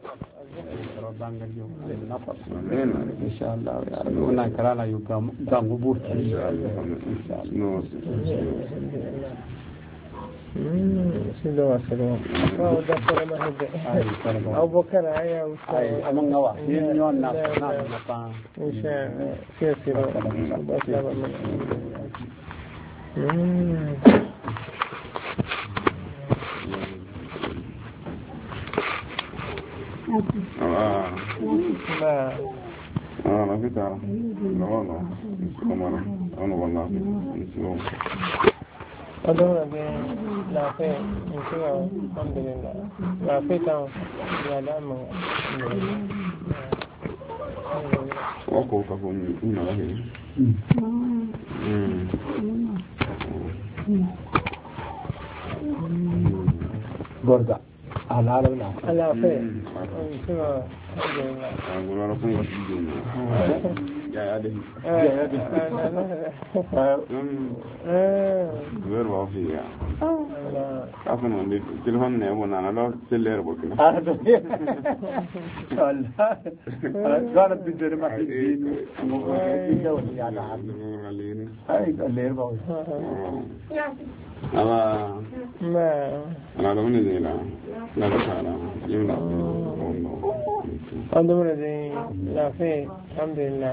bangalio nafa inshallah ya rabbi wannan karana yu gangu burti inshallah no sido wasiro o da fara ma hebe Abu Bakar aya ai amon gawa yin yon na pa inshallah siro basaba la vita no come no والله Adora be la fe inshallah alhamdulillah la fe ta ya dama oko ka con una la che borda ala fe inshallah alhamdulillah allora con la figlia ya de vero va via afan on de telefon ne wona na lo teller bo kina Allah gara bidere ma hidin mo ida woni ya da ai galer ba ala ala lo ne de la sala io la Adora de la fe alhamdulillah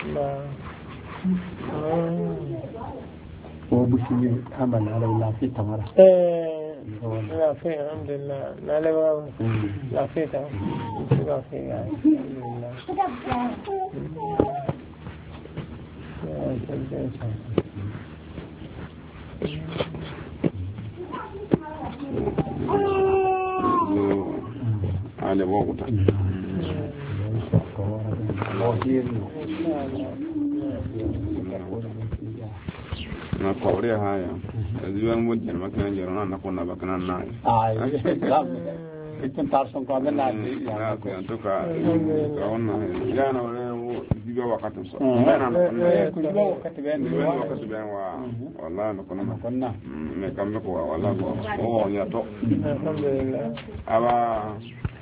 o bushi amana la fi tamara la fe alhamdulillah la fe ta la fe alhamdulillah ale boguta na kawre haya aziwan mujjan makana jarona na konna bakana na ai itin tarson ko na ya ko antuka kaona ya na wale diga wakati so bana na ku diga wakati ben wa wallahi na konna me kambe ko wallahi oh ya to alhamdulillah aba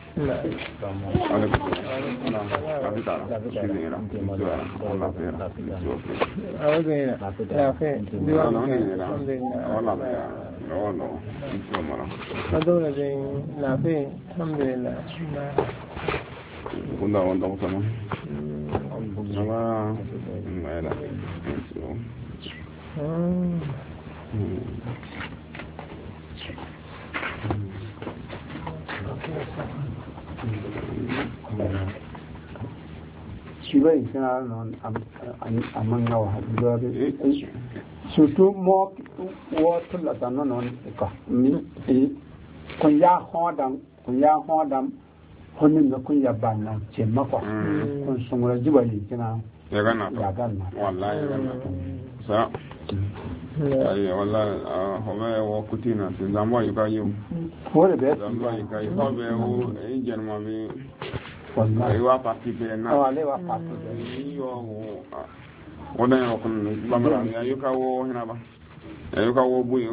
shiba ikana non amanga wa hadiba surtout mo wo la tan non ka mi kun ya hodam honin da kun ya banna ce makwa kun sungura jiba ikana ya ganna wallahi sa ay wallahi home wo kutina sin zambo yukayo wala be zambo yukayo hobe wo injen ma bi wallahi wa participer na wala wa participer yo wona yo kun bamara ya yuka wo hina ba ya yuka wo bu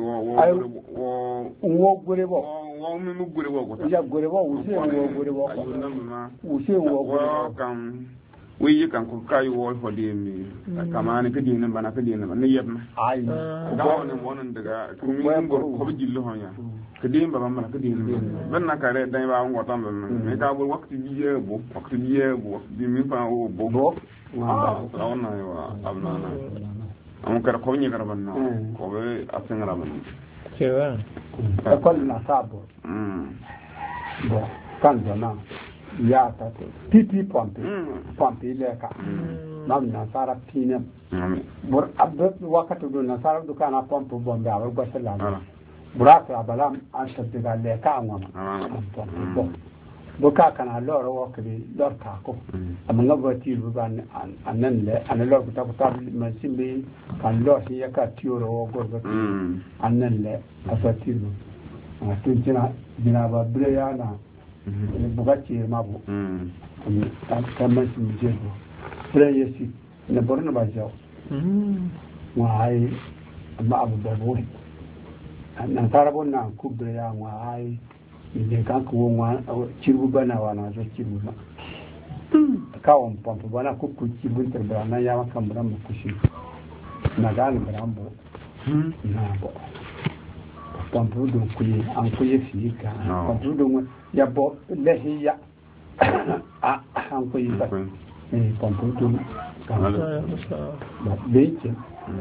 wo gure bo wo mi mu gure bo ko ya gure bo wuce wo gure bo ko wuce wo gure bo kam wi kan ko kay wo ho de mi kamani ke dina bana ke dina ne yebna ai ko ne wonon daga ko mi ngor ko bi jillo honya ke dim ba bana ke dina ben na kare dai ba ngo tam me ka bu wakti bi yebo wakti mi fa o bo ona yo abna na am kar ko ni garban na ko be asengara ban cewa ko na sabo bo kan dona ya ta pipi pompe leka nam na sara pinem bur abbe wakati do na sara do kana pompe bombe awu basala burak abalam ashte ga leka ngama bo ka kana loro wakati lor ta ko amanga bati bu ban anan le an lor ku ta man simbe kan lor shi ya ka tioro wo gorgo anan le asatiru tunjina jinaba breyana bugatti mabu tamman su jego preyesi na borno ba jaw wai amma abu da boy nan tarabon na kubre ya wai ne kan ko won cirbu bana wana so cirbu ma ka won pompo bana ko ku cirbu ter bana ya kan bran ku shi na ga ni bran bo na bo pompo do ku yi an ku yi fi ka pompo do ya bo lehi ya an ku yi ba pompo do ka ba beche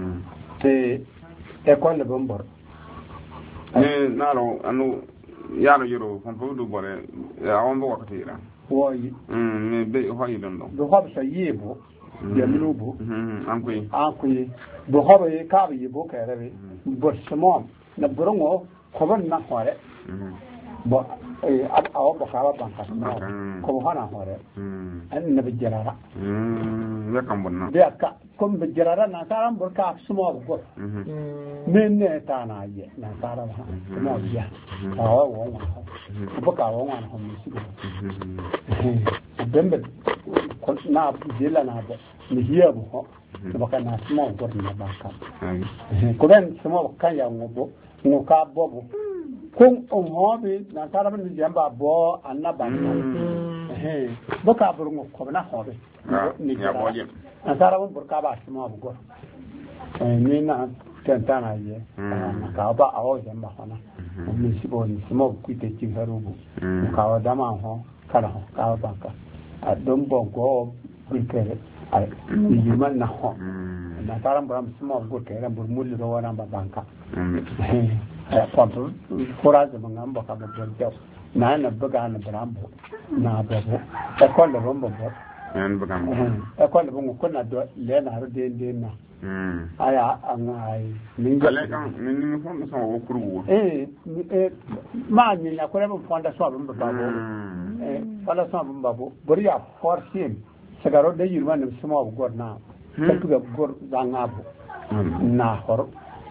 école bombor ne nalo anu yaro yoro pompo do bore ya on bo wakati ra woyi me be hoyi don don do hob sa yebo ya minubo an ku do hob ye ka be yebo ka rebe bo smom na borongo ko ban na hore bo awo bo ka ban ka ko hana hore an na be jarara ya kan bonna be ka kom be jarara na taram bor ka smom go men ne ta na ye na taram ha mo ya awo wo bo ka wo wan ho mi sigo bembe ko na jela na be ni hiya bo ko ka na smom go na ba ka ko ben smom kan ya ngo ka bobo kun hobi na taram ni jamba bo annaba bo ka bur ngo ko na hobi ni ya boje na taram bur ka ba smom go ni na tentana ye na ka ba awo jamba hana ni sibo ni smom ku te ci harubu ka wa dama ho kala ho ka ba ka adon bon go bikere ay ni man na ho na taram bram smom go kere bur mulli ro wana ba banka pompo forage mo ngam ka ba jaw na buga na brambo na babo école de bombo en buga mo école de bombo ko na do le na ro de na aya angai ale kan ni fo so wo kuru ma ni na ko le mo fonda so ba babo wala so ba babo bari ya force sagaro de yirma ne sumo gor na tuga gor zangabo na hor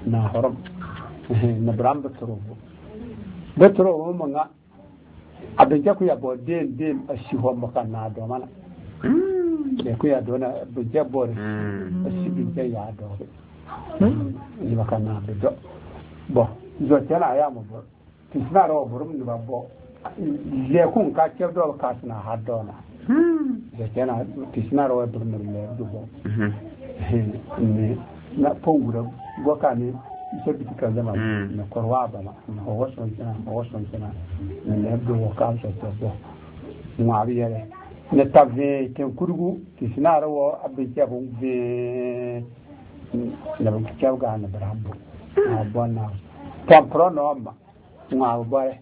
na bram betro mo nga abin ku ya bo den a shi ho mo kan na do mana ku ya do na be jabo a shi bin ya do ni ma kan na do bo zo tana ya mo bo tisna ro burum ni ba bo le kun ka ke do ka sna ha do na zo tana tisna ro burum ni le do bo ni na pongura go ka ni so bitika zama na korwa ba na hoso sana na lebdo wakam so so ngwabi yele ne tavye ken kurugu kisinara wo abike bo be na bo chawga na brambo na bona tampro no ma ngwa bare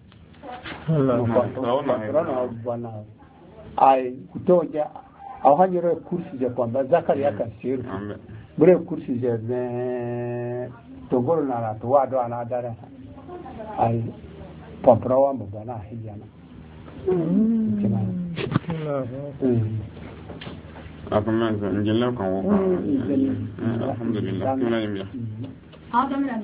no bona ai kutoja au hanyere kursi je kwamba Zakaria kasiru bure kursi je ne togoro na la to wado ana dara ai pompro wa mo bana hiyana akamman njella kan wo alhamdulillah tuna yimya هذا من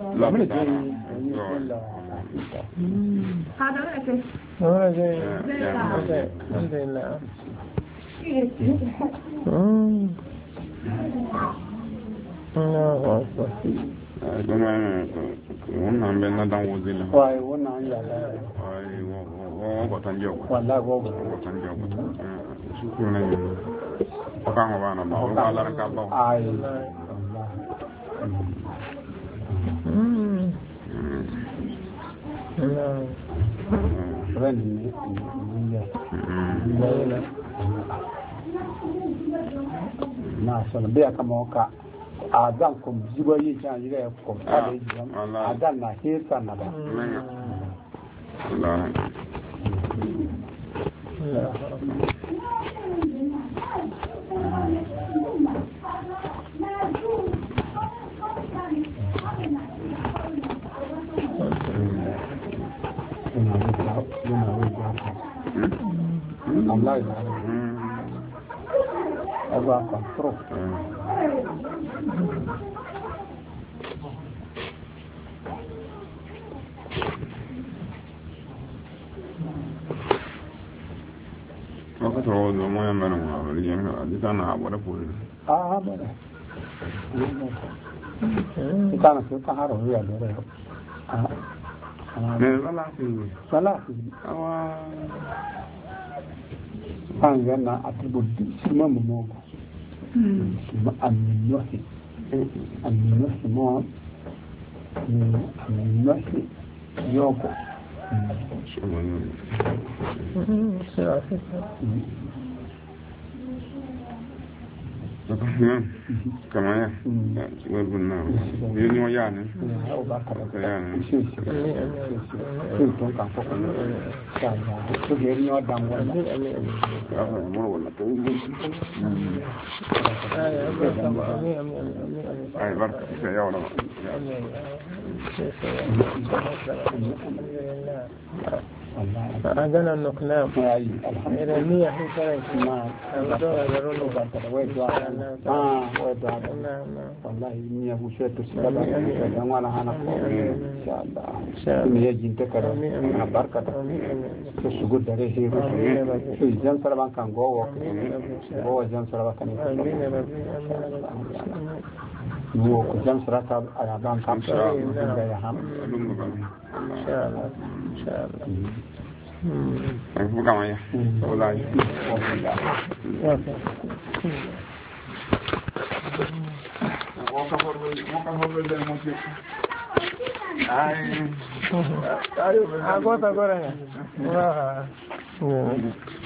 الحمد لله wannan ben na dan wuzila wai wannan ya da wai wo tan jaw wallahi wo tan jaw su ko na yi ka ma bana ba wala ran ka ba ai ren ni ya na so be aka mo ka adan ko jibo yi jan yi ko ta de jam adan na he sana ba Allah Allah agora control Maka tawo do mo yamba na ma bari yen ha ditana abara puri bara ditana ke ta haro ya dore salatu angana atribudi sima mogo sima aminohi mo aminohi yogo kama ya webuna yini wayane yani to ka ko ka to geri no dam wala mo wala to ay bar se ya wala عندنا النقنام إيرانية في فرنسا والله إني أبو شيء تسلم وأنا هنا إن شاء الله إن هي جنتك أنا بركة تسجد عليه شو جن سلام كان جوا جن سلام كان هو جن سلام كان أيام كان إن شاء الله إن شاء الله kama ya wallahi waka horbe de mo ci ay agora